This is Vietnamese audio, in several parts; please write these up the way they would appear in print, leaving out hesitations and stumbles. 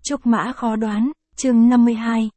Trúc mã khó đoán, chương 52,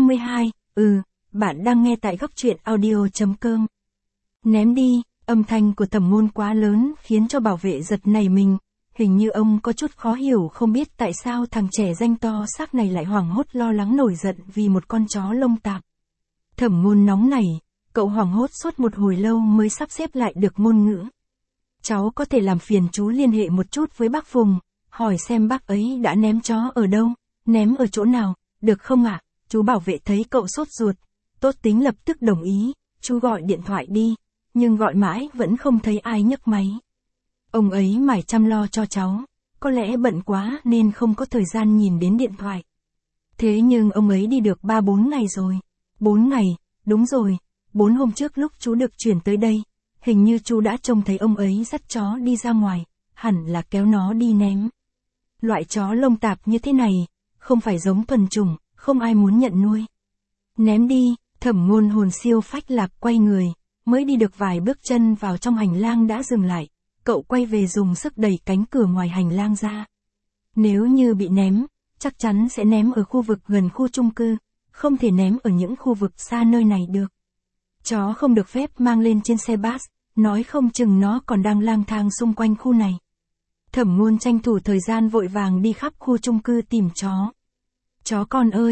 bạn đang nghe tại góc truyện audio.com. Ném đi, âm thanh của Thẩm Ngôn quá lớn khiến cho bảo vệ giật nảy mình, hình như ông có chút khó hiểu không biết tại sao thằng trẻ danh to xác này lại hoảng hốt lo lắng nổi giận vì một con chó lông tạp. Thẩm Ngôn nóng nảy, cậu hoảng hốt suốt một hồi lâu mới sắp xếp lại được ngôn ngữ. Cháu có thể làm phiền chú liên hệ một chút với bác Phùng, hỏi xem bác ấy đã ném chó ở đâu, ném ở chỗ nào, được không ạ? Chú bảo vệ thấy cậu sốt ruột, tốt tính lập tức đồng ý, chú gọi điện thoại đi, nhưng gọi mãi vẫn không thấy ai nhấc máy. Ông ấy mải chăm lo cho cháu, có lẽ bận quá nên không có thời gian nhìn đến điện thoại. Thế nhưng ông ấy đi được 3-4 ngày rồi. 4 ngày, đúng rồi, 4 hôm trước lúc chú được chuyển tới đây, hình như chú đã trông thấy ông ấy dắt chó đi ra ngoài, hẳn là kéo nó đi ném. Loại chó lông tạp như thế này, không phải giống thuần chủng, không ai muốn nhận nuôi. Ném đi, Thẩm Ngôn hồn siêu phách lạc quay người, mới đi được vài bước chân vào trong hành lang đã dừng lại, cậu quay về dùng sức đẩy cánh cửa ngoài hành lang ra. Nếu như bị ném, chắc chắn sẽ ném ở khu vực gần khu chung cư, không thể ném ở những khu vực xa nơi này được. Chó không được phép mang lên trên xe bus, nói không chừng nó còn đang lang thang xung quanh khu này. Thẩm Ngôn tranh thủ thời gian vội vàng đi khắp khu chung cư tìm chó. Chó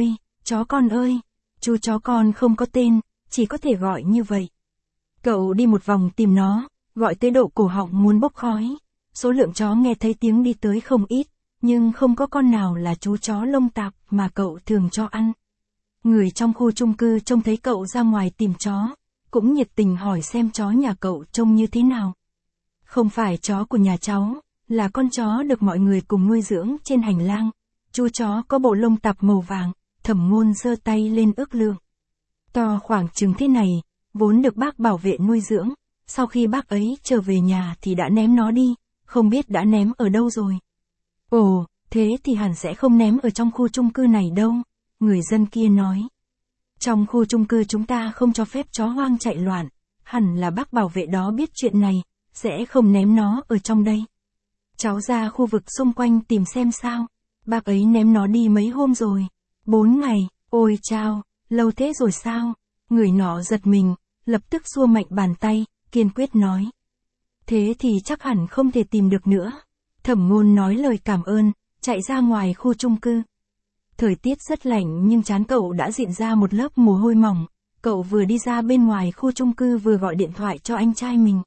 con ơi, chú chó con không có tên, chỉ có thể gọi như vậy. Cậu đi một vòng tìm nó, gọi tới độ cổ họng muốn bốc khói. Số lượng chó nghe thấy tiếng đi tới không ít, nhưng không có con nào là chú chó lông tạp mà cậu thường cho ăn. Người trong khu chung cư trông thấy cậu ra ngoài tìm chó, cũng nhiệt tình hỏi xem chó nhà cậu trông như thế nào. Không phải chó của nhà cháu, là con chó được mọi người cùng nuôi dưỡng trên hành lang. Chú chó có bộ lông tạp màu vàng, Thẩm Ngôn giơ tay lên ước lượng. To khoảng chừng thế này, vốn được bác bảo vệ nuôi dưỡng, sau khi bác ấy trở về nhà thì đã ném nó đi, không biết đã ném ở đâu rồi. Ồ, thế thì hẳn sẽ không ném ở trong khu chung cư này đâu, người dân kia nói. Trong khu chung cư chúng ta không cho phép chó hoang chạy loạn, hẳn là bác bảo vệ đó biết chuyện này, sẽ không ném nó ở trong đây. Cháu ra khu vực xung quanh tìm xem sao, bác ấy ném nó đi mấy hôm rồi. 4 ngày, ôi chao, lâu thế rồi sao? Người nọ giật mình, lập tức xua mạnh bàn tay, kiên quyết nói. Thế thì chắc hẳn không thể tìm được nữa. Thẩm Ngôn nói lời cảm ơn, chạy ra ngoài khu chung cư. Thời tiết rất lạnh nhưng trán cậu đã dịn ra một lớp mồ hôi mỏng, cậu vừa đi ra bên ngoài khu chung cư vừa gọi điện thoại cho anh trai mình.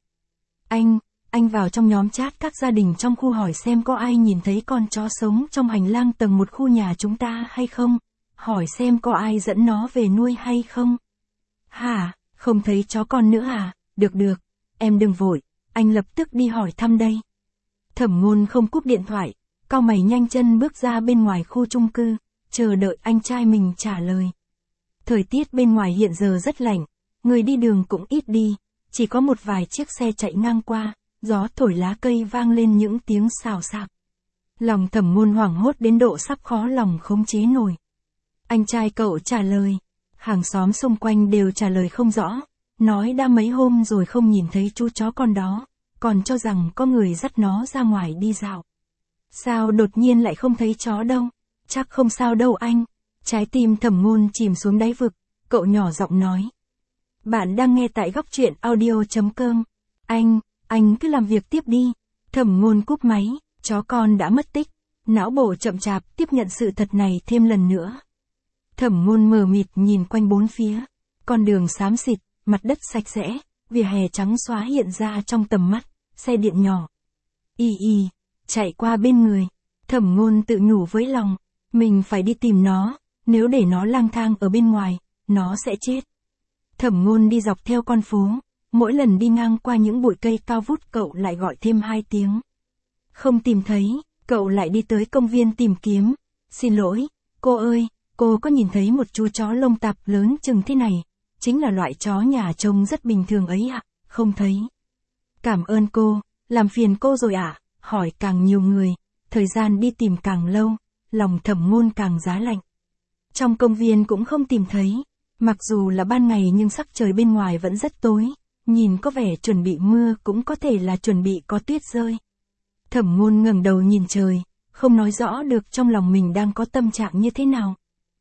Anh vào trong nhóm chat các gia đình trong khu hỏi xem có ai nhìn thấy con chó sống trong hành lang tầng 1 khu nhà chúng ta hay không, hỏi xem có ai dẫn nó về nuôi hay không. Hả, không thấy chó con nữa à, được, em đừng vội, anh lập tức đi hỏi thăm đây. Thẩm Ngôn không cúp điện thoại, cau mày nhanh chân bước ra bên ngoài khu chung cư, chờ đợi anh trai mình trả lời. Thời tiết bên ngoài hiện giờ rất lạnh, người đi đường cũng ít đi, chỉ có một vài chiếc xe chạy ngang qua, gió thổi lá cây vang lên những tiếng xào xạc. Lòng Thẩm Ngôn hoảng hốt đến độ sắp khó lòng khống chế nổi. Anh trai cậu trả lời, hàng xóm xung quanh đều trả lời không rõ, nói đã mấy hôm rồi không nhìn thấy chú chó con đó, còn cho rằng có người dắt nó ra ngoài đi dạo. Sao đột nhiên lại không thấy chó đâu? Chắc không sao đâu anh. Trái tim Thẩm Ngôn chìm xuống đáy vực, cậu nhỏ giọng nói. Bạn đang nghe tại góc truyện audio.com. Anh cứ làm việc tiếp đi. Thẩm Ngôn cúp máy, chó con đã mất tích. Não bộ chậm chạp tiếp nhận sự thật này thêm lần nữa. Thẩm Ngôn mờ mịt nhìn quanh bốn phía. Con đường xám xịt, mặt đất sạch sẽ, vỉa hè trắng xóa hiện ra trong tầm mắt, xe điện nhỏ. Chạy qua bên người. Thẩm Ngôn tự nhủ với lòng, mình phải đi tìm nó, nếu để nó lang thang ở bên ngoài, nó sẽ chết. Thẩm Ngôn đi dọc theo con phố, mỗi lần đi ngang qua những bụi cây cao vút cậu lại gọi thêm 2 tiếng. Không tìm thấy, cậu lại đi tới công viên tìm kiếm. Xin lỗi, cô ơi, cô có nhìn thấy một chú chó lông tạp lớn chừng thế này, chính là loại chó nhà trông rất bình thường ấy ạ, không thấy. Cảm ơn cô, làm phiền cô rồi ạ, hỏi càng nhiều người, thời gian đi tìm càng lâu, lòng Thẩm Ngôn càng giá lạnh. Trong công viên cũng không tìm thấy, mặc dù là ban ngày nhưng sắc trời bên ngoài vẫn rất tối, nhìn có vẻ chuẩn bị mưa cũng có thể là chuẩn bị có tuyết rơi. Thẩm Ngôn ngẩng đầu nhìn trời, không nói rõ được trong lòng mình đang có tâm trạng như thế nào.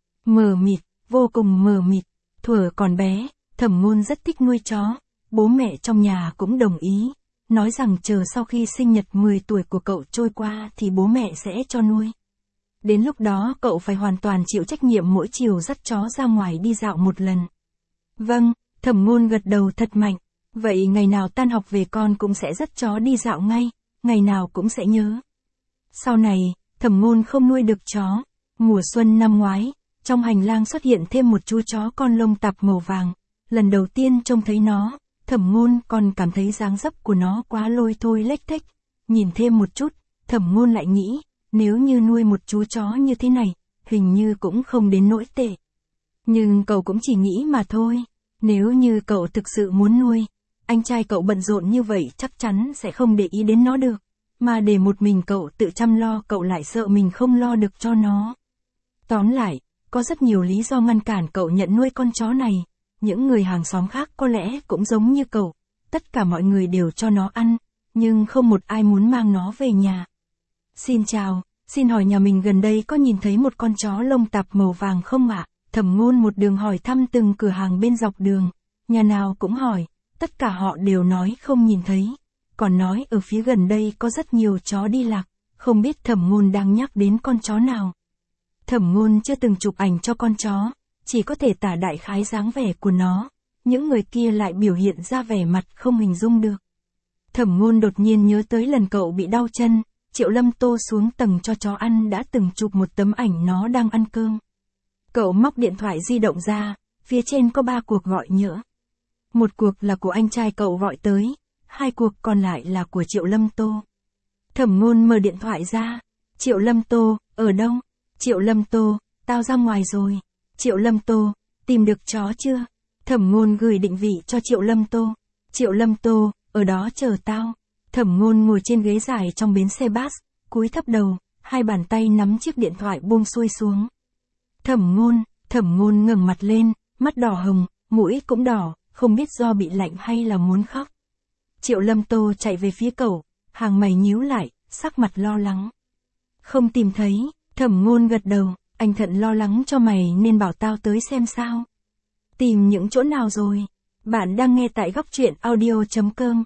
Mờ mịt, vô cùng mờ mịt. Thuở còn bé, Thẩm Ngôn rất thích nuôi chó, bố mẹ trong nhà cũng đồng ý, nói rằng chờ sau khi sinh nhật 10 tuổi của cậu trôi qua thì bố mẹ sẽ cho nuôi. Đến lúc đó cậu phải hoàn toàn chịu trách nhiệm mỗi chiều dắt chó ra ngoài đi dạo một lần. Vâng, Thẩm Ngôn gật đầu thật mạnh. Vậy ngày nào tan học về con cũng sẽ dắt chó đi dạo ngay, ngày nào cũng sẽ nhớ. Sau này, Thẩm Ngôn không nuôi được chó. Mùa xuân năm ngoái, trong hành lang xuất hiện thêm một chú chó con lông tạp màu vàng. Lần đầu tiên trông thấy nó, Thẩm Ngôn còn cảm thấy dáng dấp của nó quá lôi thôi lếch thếch. Nhìn thêm một chút, Thẩm Ngôn lại nghĩ, nếu như nuôi một chú chó như thế này, hình như cũng không đến nỗi tệ. Nhưng cậu cũng chỉ nghĩ mà thôi. Nếu như cậu thực sự muốn nuôi, anh trai cậu bận rộn như vậy chắc chắn sẽ không để ý đến nó được. Mà để một mình cậu tự chăm lo cậu lại sợ mình không lo được cho nó. Tóm lại, có rất nhiều lý do ngăn cản cậu nhận nuôi con chó này. Những người hàng xóm khác có lẽ cũng giống như cậu. Tất cả mọi người đều cho nó ăn, nhưng không một ai muốn mang nó về nhà. Xin chào, xin hỏi nhà mình gần đây có nhìn thấy một con chó lông tạp màu vàng không ạ? Thẩm Ngôn một đường hỏi thăm từng cửa hàng bên dọc đường. Nhà nào cũng hỏi, tất cả họ đều nói không nhìn thấy. Còn nói ở phía gần đây có rất nhiều chó đi lạc, không biết Thẩm Ngôn đang nhắc đến con chó nào. Thẩm Ngôn chưa từng chụp ảnh cho con chó, chỉ có thể tả đại khái dáng vẻ của nó. Những người kia lại biểu hiện ra vẻ mặt không hình dung được. Thẩm Ngôn đột nhiên nhớ tới lần cậu bị đau chân, Triệu Lâm Tô xuống tầng cho chó ăn đã từng chụp một tấm ảnh nó đang ăn cơm. Cậu móc điện thoại di động ra, phía trên có 3 cuộc gọi nhỡ. Một cuộc là của anh trai cậu gọi tới, 2 cuộc còn lại là của Triệu Lâm Tô. Thẩm Ngôn mở điện thoại ra. Triệu Lâm Tô, ở đâu? Triệu Lâm Tô, tao ra ngoài rồi. Triệu Lâm Tô, tìm được chó chưa? Thẩm Ngôn gửi định vị cho Triệu Lâm Tô. Triệu Lâm Tô, ở đó chờ tao. Thẩm Ngôn ngồi trên ghế dài trong bến xe bus, cúi thấp đầu, hai bàn tay nắm chiếc điện thoại buông xuôi xuống. Thẩm Ngôn ngẩng mặt lên, mắt đỏ hồng, mũi cũng đỏ, không biết do bị lạnh hay là muốn khóc. Triệu Lâm Tô chạy về phía cậu, hàng mày nhíu lại, sắc mặt lo lắng. Không tìm thấy, Thẩm Ngôn gật đầu, anh Thận lo lắng cho mày nên bảo tao tới xem sao. Tìm những chỗ nào rồi? Bạn đang nghe tại góc truyện audio.com.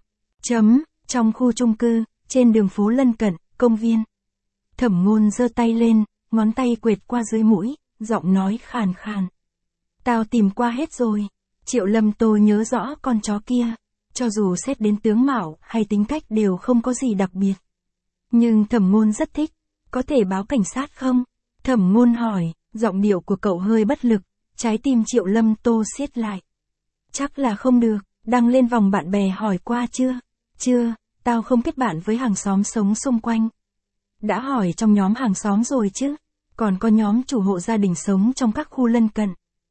Trong khu chung cư, trên đường phố lân cận, công viên. Thẩm Ngôn giơ tay lên, ngón tay quệt qua dưới mũi, giọng nói khàn khàn. Tao tìm qua hết rồi. Triệu Lâm Tô nhớ rõ con chó kia, cho dù xét đến tướng mạo hay tính cách đều không có gì đặc biệt. Nhưng Thẩm Ngôn rất thích, có thể báo cảnh sát không? Thẩm Ngôn hỏi, giọng điệu của cậu hơi bất lực, trái tim Triệu Lâm Tô siết lại. Chắc là không được, đăng lên vòng bạn bè hỏi qua chưa? Chưa, tao không kết bạn với hàng xóm sống xung quanh. Đã hỏi trong nhóm hàng xóm rồi chứ, còn có nhóm chủ hộ gia đình sống trong các khu lân cận.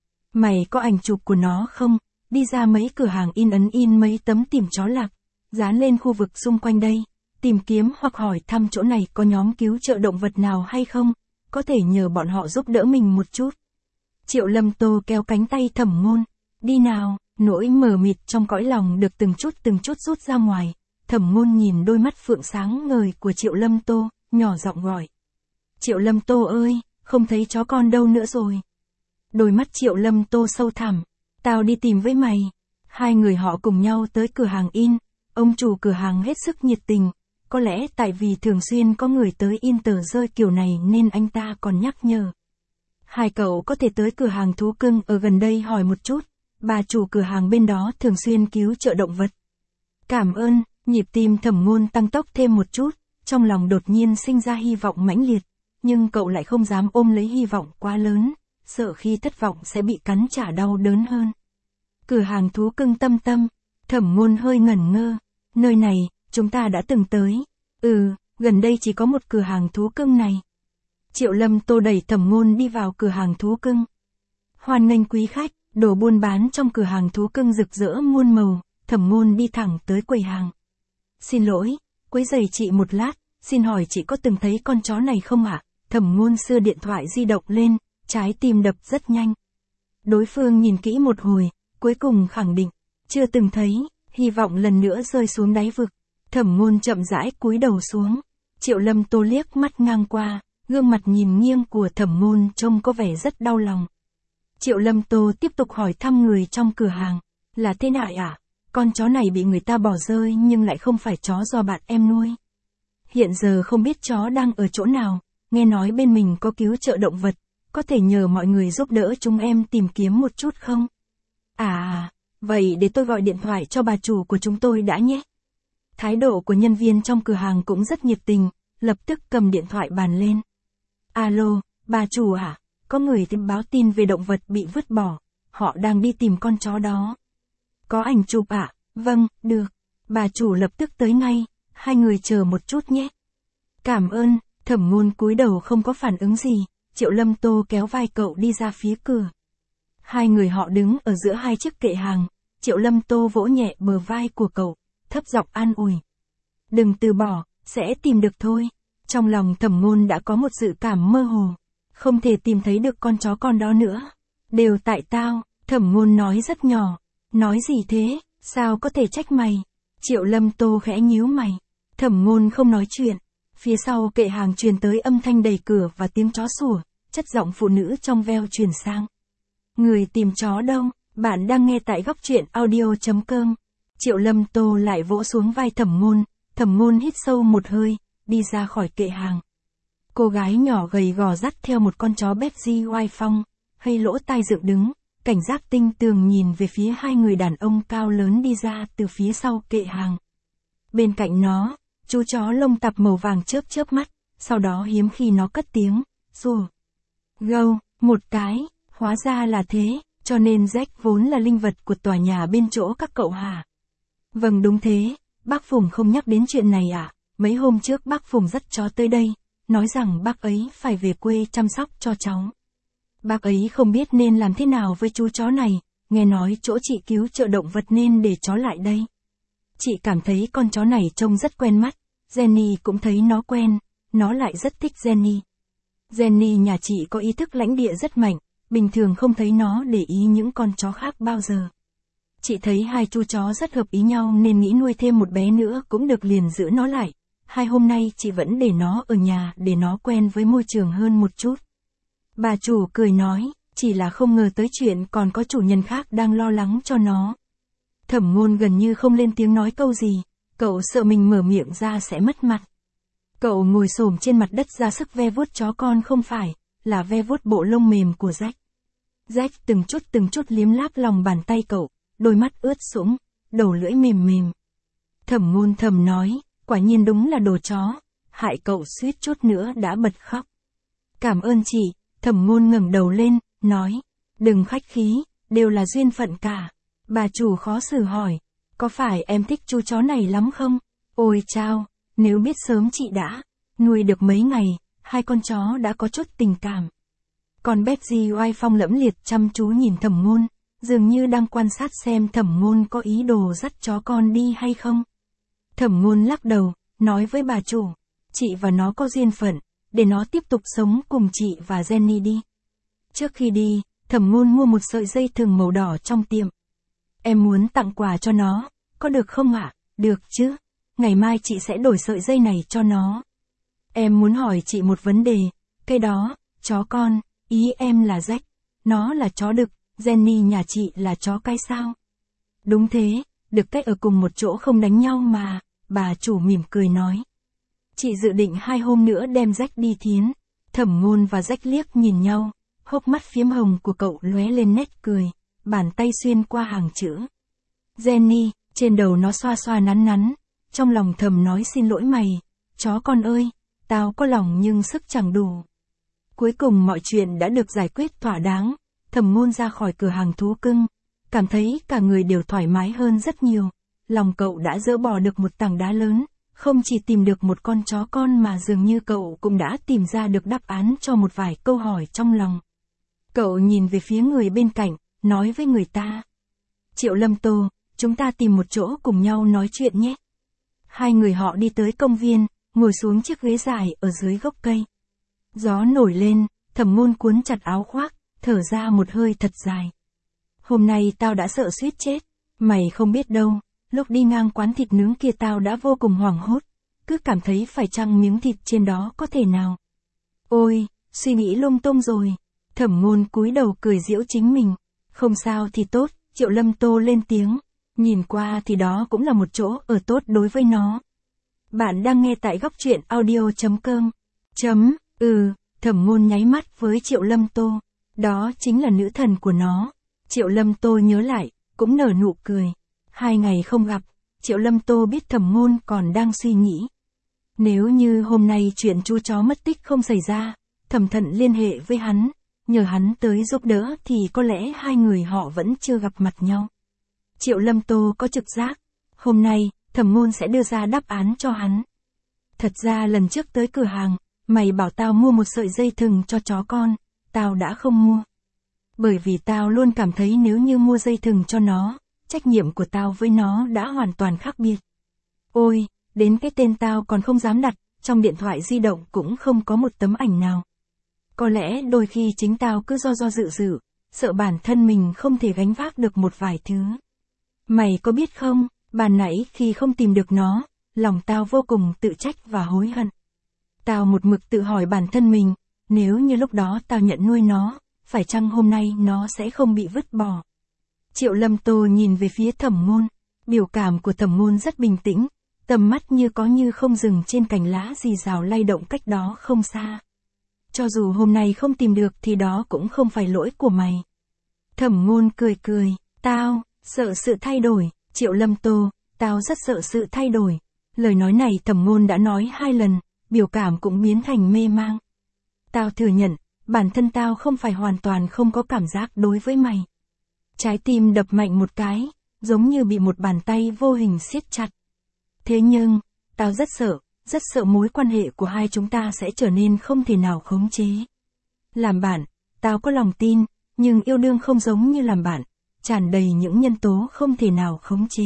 Mày có ảnh chụp của nó không? Đi ra mấy cửa hàng in ấn in mấy tấm tìm chó lạc, dán lên khu vực xung quanh đây, tìm kiếm hoặc hỏi thăm chỗ này có nhóm cứu trợ động vật nào hay không, có thể nhờ bọn họ giúp đỡ mình một chút. Triệu Lâm Tô kéo cánh tay Thẩm Ngôn, đi nào, nỗi mờ mịt trong cõi lòng được từng chút rút ra ngoài. Thẩm Ngôn nhìn đôi mắt phượng sáng ngời của Triệu Lâm Tô, nhỏ giọng gọi. Triệu Lâm Tô ơi, không thấy chó con đâu nữa rồi. Đôi mắt Triệu Lâm Tô sâu thẳm, tao đi tìm với mày. Hai người họ cùng nhau tới cửa hàng in, ông chủ cửa hàng hết sức nhiệt tình, có lẽ tại vì thường xuyên có người tới in tờ rơi kiểu này nên anh ta còn nhắc nhở. Hai cậu có thể tới cửa hàng thú cưng ở gần đây hỏi một chút, bà chủ cửa hàng bên đó thường xuyên cứu trợ động vật. Cảm ơn, nhịp tim Thẩm Ngôn tăng tốc thêm một chút, trong lòng đột nhiên sinh ra hy vọng mãnh liệt, nhưng cậu lại không dám ôm lấy hy vọng quá lớn, sợ khi thất vọng sẽ bị cắn trả đau đớn hơn. Cửa hàng thú cưng Tâm Tâm, Thẩm Ngôn hơi ngẩn ngơ, nơi này, chúng ta đã từng tới. Gần đây chỉ có một cửa hàng thú cưng này. Triệu Lâm Tô đẩy Thẩm Ngôn đi vào cửa hàng thú cưng. Hoan nghênh quý khách, đồ buôn bán trong cửa hàng thú cưng rực rỡ muôn màu, Thẩm Ngôn đi thẳng tới quầy hàng. Xin lỗi, quấy rầy chị một lát, xin hỏi chị có từng thấy con chó này không ạ? Thẩm Ngôn giơ điện thoại di động lên, trái tim đập rất nhanh. Đối phương nhìn kỹ một hồi, cuối cùng khẳng định, chưa từng thấy, hy vọng lần nữa rơi xuống đáy vực. Thẩm Ngôn chậm rãi cúi đầu xuống. Triệu Lâm Tô liếc mắt ngang qua, gương mặt nhìn nghiêng của Thẩm Ngôn trông có vẻ rất đau lòng. Triệu Lâm Tô tiếp tục hỏi thăm người trong cửa hàng, là thế nào ạ? Con chó này bị người ta bỏ rơi nhưng lại không phải chó do bạn em nuôi. Hiện giờ không biết chó đang ở chỗ nào, nghe nói bên mình có cứu trợ động vật, có thể nhờ mọi người giúp đỡ chúng em tìm kiếm một chút không? Vậy để tôi gọi điện thoại cho bà chủ của chúng tôi đã nhé. Thái độ của nhân viên trong cửa hàng cũng rất nhiệt tình, lập tức cầm điện thoại bàn lên. Alo, bà chủ à? Có người báo tin về động vật bị vứt bỏ, họ đang đi tìm con chó đó. Có ảnh chụp ạ? Vâng, được. Bà chủ lập tức tới ngay, hai người chờ một chút nhé. Cảm ơn. Thẩm Ngôn cúi đầu không có phản ứng gì, Triệu Lâm Tô kéo vai cậu đi ra phía cửa. Hai người họ đứng ở giữa hai chiếc kệ hàng, Triệu Lâm Tô vỗ nhẹ bờ vai của cậu, thấp giọng an ủi. Đừng từ bỏ, sẽ tìm được thôi. Trong lòng Thẩm Ngôn đã có một dự cảm mơ hồ, không thể tìm thấy được con chó con đó nữa. Đều tại tao, Thẩm Ngôn nói rất nhỏ. Nói gì thế, sao có thể trách mày? Triệu Lâm Tô khẽ nhíu mày. Thẩm Ngôn không nói chuyện. Phía sau kệ hàng truyền tới âm thanh đẩy cửa và tiếng chó sủa, chất giọng phụ nữ trong veo truyền sang. Người tìm chó đâu? Bạn đang nghe tại góc truyện audio.com. Triệu Lâm Tô lại vỗ xuống vai Thẩm Ngôn hít sâu một hơi, đi ra khỏi kệ hàng. Cô gái nhỏ gầy gò dắt theo một con chó Betsy oai phong, hay lỗ tai dựng đứng, cảnh giác tinh tường nhìn về phía hai người đàn ông cao lớn đi ra từ phía sau kệ hàng. Bên cạnh nó, chú chó lông tạp màu vàng chớp chớp mắt, sau đó hiếm khi nó cất tiếng, rùa. Gâu, một cái, hóa ra là thế, cho nên Jack vốn là linh vật của tòa nhà bên chỗ các cậu hả? Vâng đúng thế, bác Phùng không nhắc đến chuyện này à? Mấy hôm trước bác Phùng dắt chó tới đây, nói rằng bác ấy phải về quê chăm sóc cho cháu. Bác ấy không biết nên làm thế nào với chú chó này, nghe nói chỗ chị cứu trợ động vật nên để chó lại đây. Chị cảm thấy con chó này trông rất quen mắt, Jenny cũng thấy nó quen, nó lại rất thích Jenny. Jenny nhà chị có ý thức lãnh địa rất mạnh, bình thường không thấy nó để ý những con chó khác bao giờ. Chị thấy hai chú chó rất hợp ý nhau nên nghĩ nuôi thêm một bé nữa cũng được liền giữ nó lại. 2 hôm nay chị vẫn để nó ở nhà để nó quen với môi trường hơn một chút. Bà chủ cười nói, chỉ là không ngờ tới chuyện còn có chủ nhân khác đang lo lắng cho nó. Thẩm Ngôn gần như không lên tiếng nói câu gì, cậu sợ mình mở miệng ra sẽ mất mặt. Cậu ngồi xổm trên mặt đất ra sức ve vuốt chó con không phải, là ve vuốt bộ lông mềm của Jack. Jack từng chút liếm láp lòng bàn tay cậu, đôi mắt ướt sũng, đầu lưỡi mềm mềm. Thẩm Ngôn thầm nói, quả nhiên đúng là đồ chó, hại cậu suýt chút nữa đã bật khóc. Cảm ơn chị. Thẩm Ngôn ngẩng đầu lên, nói, đừng khách khí, đều là duyên phận cả. Bà chủ khó xử hỏi, có phải em thích chú chó này lắm không? Ôi chao, nếu biết sớm chị đã nuôi được mấy ngày, hai con chó đã có chút tình cảm. Còn Betsy oai phong lẫm liệt chăm chú nhìn Thẩm Ngôn, dường như đang quan sát xem Thẩm Ngôn có ý đồ dắt chó con đi hay không. Thẩm Ngôn lắc đầu, nói với bà chủ, chị và nó có duyên phận, để nó tiếp tục sống cùng chị và Jenny đi. Trước khi đi, Thẩm Ngôn mua một sợi dây thừng màu đỏ trong tiệm. Em muốn tặng quà cho nó, có được không ạ? Được chứ, ngày mai chị sẽ đổi sợi dây này cho nó. Em muốn hỏi chị một vấn đề, cái đó, chó con, ý em là Jack, nó là chó đực, Jenny nhà chị là chó cái sao? Đúng thế, được cách ở cùng một chỗ không đánh nhau mà, bà chủ mỉm cười nói. Chị dự định 2 hôm nữa đem Jack đi thiến. Thẩm Ngôn và Jack liếc nhìn nhau, hốc mắt phiếm hồng của cậu lóe lên nét cười, bàn tay xuyên qua hàng chữ. Jenny, trên đầu nó xoa xoa nắn nắn, trong lòng thầm nói xin lỗi mày, chó con ơi, tao có lòng nhưng sức chẳng đủ. Cuối cùng mọi chuyện đã được giải quyết thỏa đáng, Thẩm Ngôn ra khỏi cửa hàng thú cưng, cảm thấy cả người đều thoải mái hơn rất nhiều, lòng cậu đã dỡ bỏ được một tảng đá lớn. Không chỉ tìm được một con chó con mà dường như cậu cũng đã tìm ra được đáp án cho một vài câu hỏi trong lòng. Cậu nhìn về phía người bên cạnh, nói với người ta. Triệu Lâm Tô, chúng ta tìm một chỗ cùng nhau nói chuyện nhé. Hai người họ đi tới công viên, ngồi xuống chiếc ghế dài ở dưới gốc cây. Gió nổi lên, Thẩm Ngôn cuốn chặt áo khoác, thở ra một hơi thật dài. Hôm nay tao đã sợ suýt chết, mày không biết đâu. Lúc đi ngang quán thịt nướng kia tao đã vô cùng hoảng hốt, cứ cảm thấy phải chăng miếng thịt trên đó có thể nào. Ôi, suy nghĩ lung tung rồi. Thẩm Ngôn cúi đầu cười giễu chính mình. Không sao thì tốt, Triệu Lâm Tô lên tiếng. Nhìn qua thì đó cũng là một chỗ ở tốt đối với nó. Bạn đang nghe tại góc truyện audio.com. Thẩm Ngôn nháy mắt với Triệu Lâm Tô. Đó chính là nữ thần của nó. Triệu Lâm Tô nhớ lại, cũng nở nụ cười. 2 ngày không gặp, Triệu Lâm Tô biết Thẩm Ngôn còn đang suy nghĩ. Nếu như hôm nay chuyện chú chó mất tích không xảy ra, Thẩm Thận liên hệ với hắn, nhờ hắn tới giúp đỡ thì có lẽ hai người họ vẫn chưa gặp mặt nhau. Triệu Lâm Tô có trực giác, hôm nay, Thẩm Ngôn sẽ đưa ra đáp án cho hắn. Thật ra lần trước tới cửa hàng, mày bảo tao mua một sợi dây thừng cho chó con, tao đã không mua. Bởi vì tao luôn cảm thấy nếu như mua dây thừng cho nó, trách nhiệm của tao với nó đã hoàn toàn khác biệt. Ôi, đến cái tên tao còn không dám đặt, trong điện thoại di động cũng không có một tấm ảnh nào. Có lẽ đôi khi chính tao cứ do dự, sợ bản thân mình không thể gánh vác được một vài thứ. Mày có biết không, ban nãy khi không tìm được nó, lòng tao vô cùng tự trách và hối hận. Tao một mực tự hỏi bản thân mình, nếu như lúc đó tao nhận nuôi nó, phải chăng hôm nay nó sẽ không bị vứt bỏ. Triệu Lâm Tô nhìn về phía Thẩm Ngôn, biểu cảm của Thẩm Ngôn rất bình tĩnh, tầm mắt như có như không dừng trên cành lá rì rào lay động cách đó không xa. Cho dù hôm nay không tìm được thì đó cũng không phải lỗi của mày. Thẩm Ngôn cười, tao, sợ sự thay đổi, Triệu Lâm Tô, tao rất sợ sự thay đổi. Lời nói này Thẩm Ngôn đã nói 2 lần, biểu cảm cũng biến thành mê mang. Tao thừa nhận, bản thân tao không phải hoàn toàn không có cảm giác đối với mày. Trái tim đập mạnh một cái, giống như bị một bàn tay vô hình siết chặt. Thế nhưng, tao rất sợ mối quan hệ của hai chúng ta sẽ trở nên không thể nào khống chế. Làm bạn, tao có lòng tin, nhưng yêu đương không giống như làm bạn, tràn đầy những nhân tố không thể nào khống chế.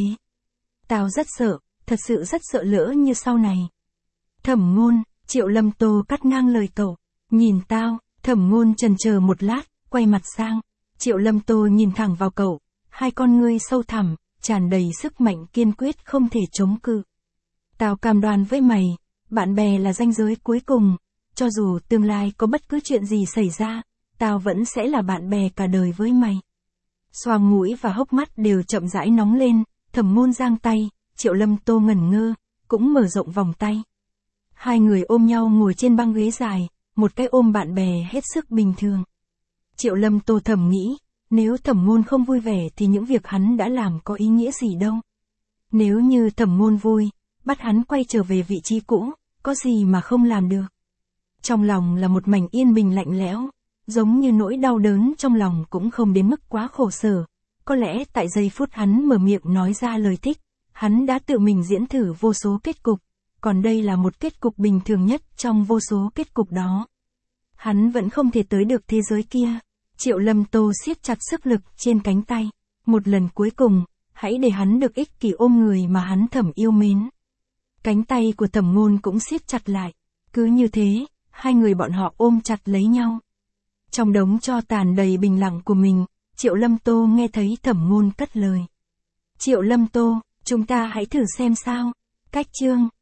Tao rất sợ, thật sự rất sợ lỡ như sau này. Thẩm Ngôn, Triệu Lâm Tô cắt ngang lời cậu, nhìn tao. Thẩm Ngôn chần chờ một lát, quay mặt sang. Triệu Lâm Tô nhìn thẳng vào cậu, hai con ngươi sâu thẳm, tràn đầy sức mạnh kiên quyết không thể chống cự. Tao cam đoan với mày, bạn bè là ranh giới cuối cùng, cho dù tương lai có bất cứ chuyện gì xảy ra, tao vẫn sẽ là bạn bè cả đời với mày. Xoang mũi và hốc mắt đều chậm rãi nóng lên, Thẩm Ngôn giang tay, Triệu Lâm Tô ngẩn ngơ, cũng mở rộng vòng tay. Hai người ôm nhau ngồi trên băng ghế dài, một cái ôm bạn bè hết sức bình thường. Triệu Lâm Tô thầm nghĩ, nếu Thẩm Ngôn không vui vẻ thì những việc hắn đã làm có ý nghĩa gì đâu. Nếu như Thẩm Ngôn vui, bắt hắn quay trở về vị trí cũ, có gì mà không làm được. Trong lòng là một mảnh yên bình lạnh lẽo, giống như nỗi đau đớn trong lòng cũng không đến mức quá khổ sở. Có lẽ tại giây phút hắn mở miệng nói ra lời thích, hắn đã tự mình diễn thử vô số kết cục, còn đây là một kết cục bình thường nhất trong vô số kết cục đó. Hắn vẫn không thể tới được thế giới kia. Triệu Lâm Tô siết chặt sức lực trên cánh tay. Một lần cuối cùng, hãy để hắn được ích kỷ ôm người mà hắn thầm yêu mến. Cánh tay của Thẩm Ngôn cũng siết chặt lại. Cứ như thế, hai người bọn họ ôm chặt lấy nhau. Trong đống tro tàn đầy bình lặng của mình, Triệu Lâm Tô nghe thấy Thẩm Ngôn cất lời. Triệu Lâm Tô, chúng ta hãy thử xem sao. Cách chương